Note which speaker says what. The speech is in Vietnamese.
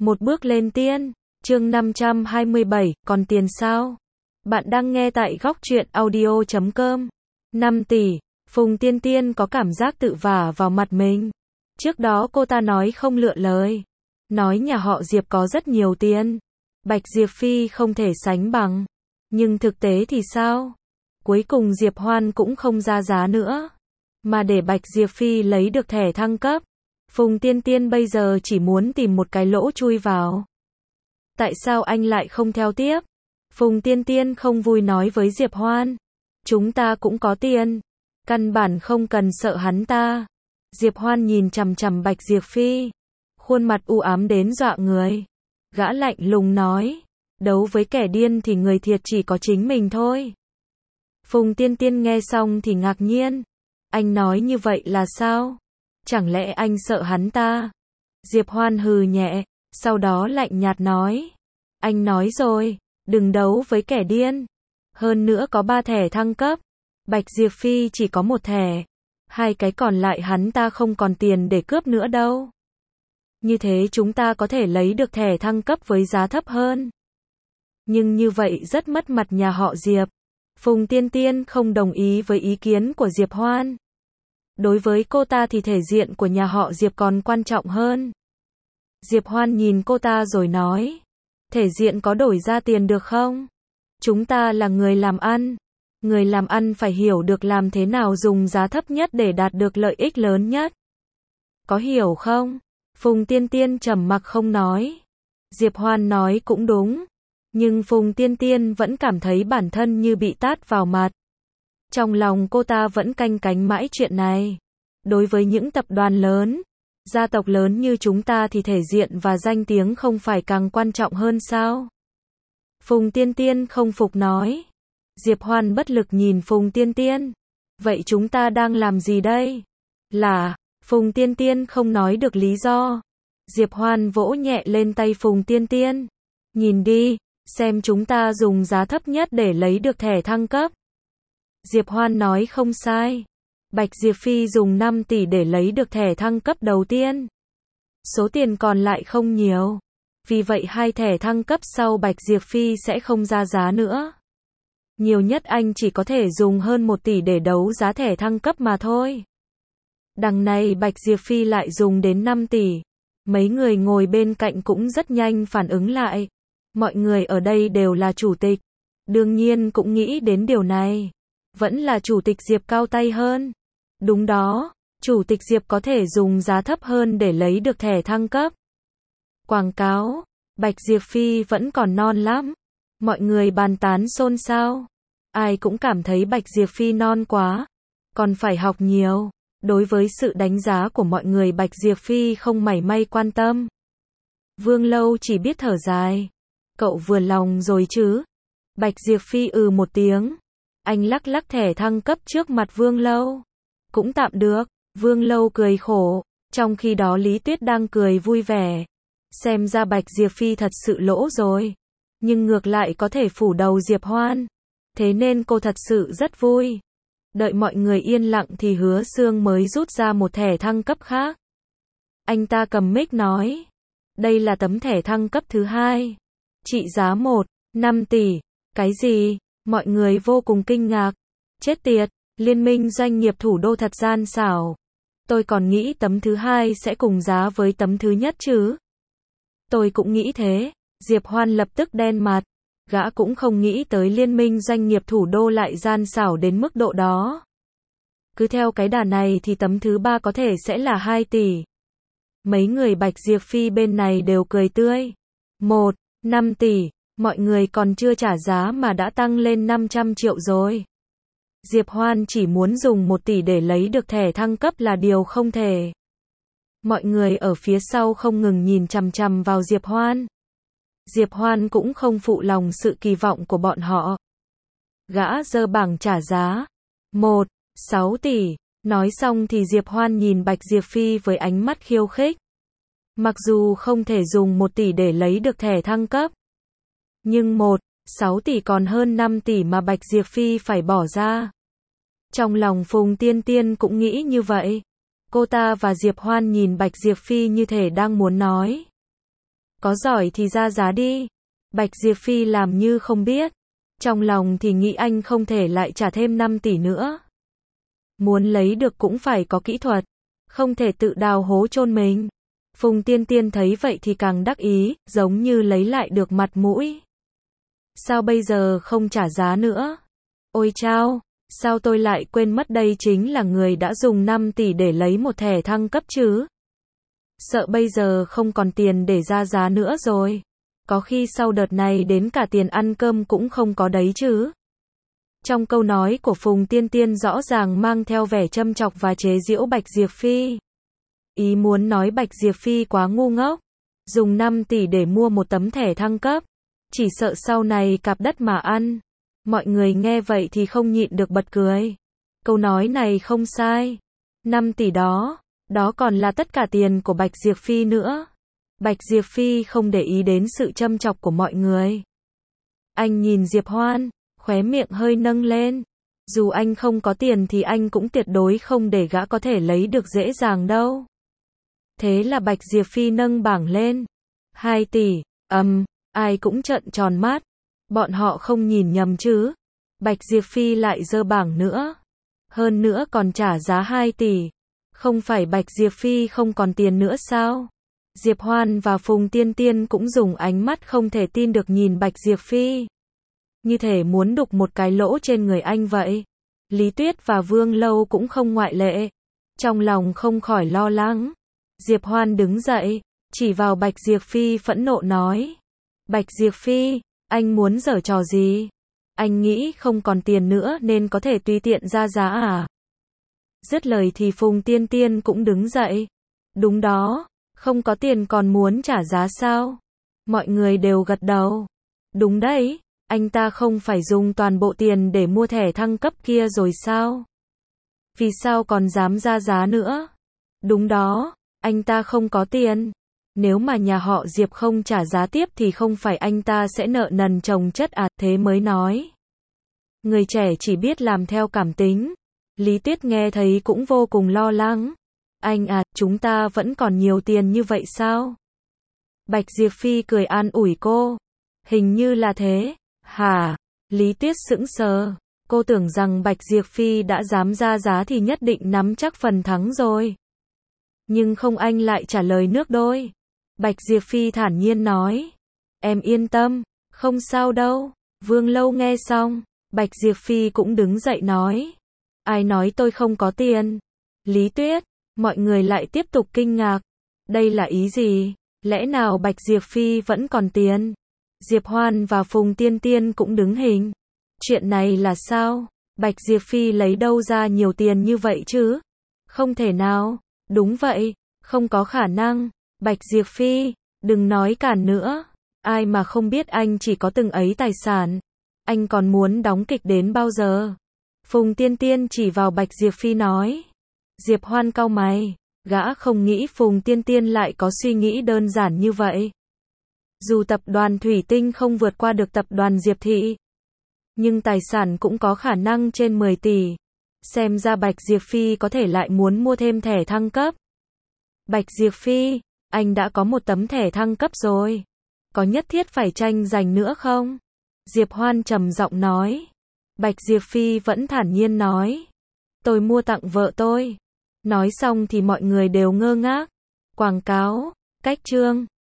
Speaker 1: Một bước lên tiên, chương 527, còn tiền sao? Bạn đang nghe tại góc truyện audio.com. 5 tỷ, Phùng Tiên Tiên có cảm giác tự vả vào mặt mình. Trước đó cô ta nói không lựa lời. Nói nhà họ Diệp có rất nhiều tiền. Bạch Diệp Phi không thể sánh bằng. Nhưng thực tế thì sao? Cuối cùng Diệp Hoan cũng không ra giá nữa. Mà để Bạch Diệp Phi lấy được thẻ thăng cấp. Phùng Tiên Tiên bây giờ chỉ muốn tìm một cái lỗ chui vào. Tại sao anh lại không theo tiếp? Phùng Tiên Tiên không vui nói với Diệp Hoan. Chúng ta cũng có tiền. Căn bản không cần sợ hắn ta. Diệp Hoan nhìn chằm chằm Bạch Diệp Phi. Khuôn mặt u ám đến dọa người. Gã lạnh lùng nói. Đấu với kẻ điên thì người thiệt chỉ có chính mình thôi. Phùng Tiên Tiên nghe xong thì ngạc nhiên. Anh nói như vậy là sao? Chẳng lẽ anh sợ hắn ta? Diệp Hoan hừ nhẹ, sau đó lạnh nhạt nói. Anh nói rồi, đừng đấu với kẻ điên. Hơn nữa có 3 thẻ thăng cấp. Bạch Diệp Phi chỉ có 1 thẻ. 2 cái còn lại hắn ta không còn tiền để cướp nữa đâu. Như thế chúng ta có thể lấy được thẻ thăng cấp với giá thấp hơn. Nhưng như vậy rất mất mặt nhà họ Diệp. Phùng Tiên Tiên không đồng ý với ý kiến của Diệp Hoan. Đối với cô ta thì thể diện của nhà họ Diệp còn quan trọng hơn. Diệp Hoan nhìn cô ta rồi nói. Thể diện có đổi ra tiền được không? Chúng ta là người làm ăn. Người làm ăn phải hiểu được làm thế nào dùng giá thấp nhất để đạt được lợi ích lớn nhất. Có hiểu không? Phùng Tiên Tiên trầm mặc không nói. Diệp Hoan nói cũng đúng. Nhưng Phùng Tiên Tiên vẫn cảm thấy bản thân như bị tát vào mặt. Trong lòng cô ta vẫn canh cánh mãi chuyện này. Đối với những tập đoàn lớn, gia tộc lớn như chúng ta thì thể diện và danh tiếng không phải càng quan trọng hơn sao? Phùng Tiên Tiên không phục nói. Diệp Hoan bất lực nhìn Phùng Tiên Tiên. Vậy chúng ta đang làm gì đây? Là, Phùng Tiên Tiên không nói được lý do. Diệp Hoan vỗ nhẹ lên tay Phùng Tiên Tiên. Nhìn đi, xem chúng ta dùng giá thấp nhất để lấy được thẻ thăng cấp. Diệp Hoan nói không sai. Bạch Diệp Phi dùng 5 tỷ để lấy được thẻ thăng cấp đầu tiên. Số tiền còn lại không nhiều. Vì vậy 2 thẻ thăng cấp sau Bạch Diệp Phi sẽ không ra giá nữa. Nhiều nhất anh chỉ có thể dùng hơn 1 tỷ để đấu giá thẻ thăng cấp mà thôi. Đằng này Bạch Diệp Phi lại dùng đến 5 tỷ. Mấy người ngồi bên cạnh cũng rất nhanh phản ứng lại. Mọi người ở đây đều là chủ tịch. Đương nhiên cũng nghĩ đến điều này. Vẫn là chủ tịch Diệp cao tay hơn. Đúng đó, chủ tịch Diệp có thể dùng giá thấp hơn để lấy được thẻ thăng cấp. Quảng cáo, Bạch Diệp Phi vẫn còn non lắm. Mọi người bàn tán xôn xao. Ai cũng cảm thấy Bạch Diệp Phi non quá. Còn phải học nhiều. Đối với sự đánh giá của mọi người Bạch Diệp Phi không mảy may quan tâm. Vương Lâu chỉ biết thở dài. Cậu vừa lòng rồi chứ? Bạch Diệp Phi một tiếng. Anh lắc lắc thẻ thăng cấp trước mặt Vương Lâu. Cũng tạm được. Vương Lâu cười khổ. Trong khi đó Lý Tuyết đang cười vui vẻ. Xem ra Bạch Diệp Phi thật sự lỗ rồi. Nhưng ngược lại có thể phủ đầu Diệp Hoan. Thế nên cô thật sự rất vui. Đợi mọi người yên lặng thì Hứa Xương mới rút ra một thẻ thăng cấp khác. Anh ta cầm mic nói. Đây là tấm thẻ thăng cấp thứ 2. Trị giá 5 tỷ. Cái gì? Mọi người vô cùng kinh ngạc. Chết tiệt, Liên minh doanh nghiệp thủ đô thật gian xảo. Tôi còn nghĩ tấm thứ 2 sẽ cùng giá với tấm thứ nhất chứ. Tôi cũng nghĩ thế. Diệp Hoan lập tức đen mặt. Gã cũng không nghĩ tới Liên minh doanh nghiệp thủ đô lại gian xảo đến mức độ đó. Cứ theo cái đà này thì tấm thứ 3 có thể sẽ là 2 tỷ. Mấy người Bạch Diệp Phi bên này đều cười tươi. 5 tỷ. Mọi người còn chưa trả giá mà đã tăng lên 500 triệu rồi. Diệp Hoan chỉ muốn dùng 1 tỷ để lấy được thẻ thăng cấp là điều không thể. Mọi người ở phía sau không ngừng nhìn chằm chằm vào Diệp Hoan. Diệp Hoan cũng không phụ lòng sự kỳ vọng của bọn họ. Gã giơ bảng trả giá. 6 tỷ. Nói xong thì Diệp Hoan nhìn Bạch Diệp Phi với ánh mắt khiêu khích. Mặc dù không thể dùng 1 tỷ để lấy được thẻ thăng cấp. Nhưng 6 tỷ còn hơn 5 tỷ mà Bạch Diệp Phi phải bỏ ra. Trong lòng Phùng Tiên Tiên cũng nghĩ như vậy. Cô ta và Diệp Hoan nhìn Bạch Diệp Phi như thể đang muốn nói. Có giỏi thì ra giá đi. Bạch Diệp Phi làm như không biết. Trong lòng thì nghĩ anh không thể lại trả thêm 5 tỷ nữa. Muốn lấy được cũng phải có kỹ thuật. Không thể tự đào hố chôn mình. Phùng Tiên Tiên thấy vậy thì càng đắc ý, giống như lấy lại được mặt mũi. Sao bây giờ không trả giá nữa? Ôi chao, sao tôi lại quên mất đây chính là người đã dùng 5 tỷ để lấy một thẻ thăng cấp chứ? Sợ bây giờ không còn tiền để ra giá nữa rồi. Có khi sau đợt này đến cả tiền ăn cơm cũng không có đấy chứ. Trong câu nói của Phùng Tiên Tiên rõ ràng mang theo vẻ châm chọc và chế giễu Bạch Diệp Phi. Ý muốn nói Bạch Diệp Phi quá ngu ngốc. Dùng 5 tỷ để mua một tấm thẻ thăng cấp. Chỉ sợ sau này cạp đất mà ăn. Mọi người nghe vậy thì không nhịn được bật cười. Câu nói này không sai. 5 tỷ đó, đó còn là tất cả tiền của Bạch Diệp Phi nữa. Bạch Diệp Phi không để ý đến sự châm chọc của mọi người. Anh nhìn Diệp Hoan, khóe miệng hơi nâng lên. Dù anh không có tiền thì anh cũng tuyệt đối không để gã có thể lấy được dễ dàng đâu. Thế là Bạch Diệp Phi nâng bảng lên. 2 tỷ, ai cũng trợn tròn mắt. Bọn họ không nhìn nhầm chứ. Bạch Diệp Phi lại giơ bảng nữa. Hơn nữa còn trả giá 2 tỷ. Không phải Bạch Diệp Phi không còn tiền nữa sao? Diệp Hoan và Phùng Tiên Tiên cũng dùng ánh mắt không thể tin được nhìn Bạch Diệp Phi. Như thể muốn đục một cái lỗ trên người anh vậy. Lý Tuyết và Vương Lâu cũng không ngoại lệ. Trong lòng không khỏi lo lắng. Diệp Hoan đứng dậy, chỉ vào Bạch Diệp Phi phẫn nộ nói. Bạch Diệp Phi, anh muốn giở trò gì? Anh nghĩ không còn tiền nữa nên có thể tùy tiện ra giá à? Dứt lời thì Phùng Tiên Tiên cũng đứng dậy. Đúng đó, không có tiền còn muốn trả giá sao? Mọi người đều gật đầu. Đúng đấy, anh ta không phải dùng toàn bộ tiền để mua thẻ thăng cấp kia rồi sao? Vì sao còn dám ra giá nữa? Đúng đó, anh ta không có tiền. Nếu mà nhà họ Diệp không trả giá tiếp thì không phải anh ta sẽ nợ nần chồng chất à, thế mới nói. Người trẻ chỉ biết làm theo cảm tính. Lý Tuyết nghe thấy cũng vô cùng lo lắng. Anh à, chúng ta vẫn còn nhiều tiền như vậy sao? Bạch Diệp Phi cười an ủi cô. Hình như là thế. Hả? Lý Tuyết sững sờ. Cô tưởng rằng Bạch Diệp Phi đã dám ra giá thì nhất định nắm chắc phần thắng rồi. Nhưng không, anh lại trả lời nước đôi. Bạch Diệp Phi thản nhiên nói. Em yên tâm, không sao đâu. Vương Lâu nghe xong, Bạch Diệp Phi cũng đứng dậy nói. Ai nói tôi không có tiền? Lý Tuyết, mọi người lại tiếp tục kinh ngạc. Đây là ý gì? Lẽ nào Bạch Diệp Phi vẫn còn tiền? Diệp Hoan và Phùng Tiên Tiên cũng đứng hình. Chuyện này là sao? Bạch Diệp Phi lấy đâu ra nhiều tiền như vậy chứ? Không thể nào. Đúng vậy, không có khả năng. Bạch Diệp Phi, đừng nói cản nữa. Ai mà không biết anh chỉ có từng ấy tài sản. Anh còn muốn đóng kịch đến bao giờ? Phùng Tiên Tiên chỉ vào Bạch Diệp Phi nói. Diệp Hoan cau mày. Gã không nghĩ Phùng Tiên Tiên lại có suy nghĩ đơn giản như vậy. Dù tập đoàn Thủy Tinh không vượt qua được tập đoàn Diệp Thị, nhưng tài sản cũng có khả năng trên 10 tỷ. Xem ra Bạch Diệp Phi có thể lại muốn mua thêm thẻ thăng cấp. Bạch Diệp Phi, anh đã có một tấm thẻ thăng cấp rồi. Có nhất thiết phải tranh giành nữa không? Diệp Hoan trầm giọng nói. Bạch Diệp Phi vẫn thản nhiên nói. Tôi mua tặng vợ tôi. Nói xong thì mọi người đều ngơ ngác. Quảng cáo, cách chương.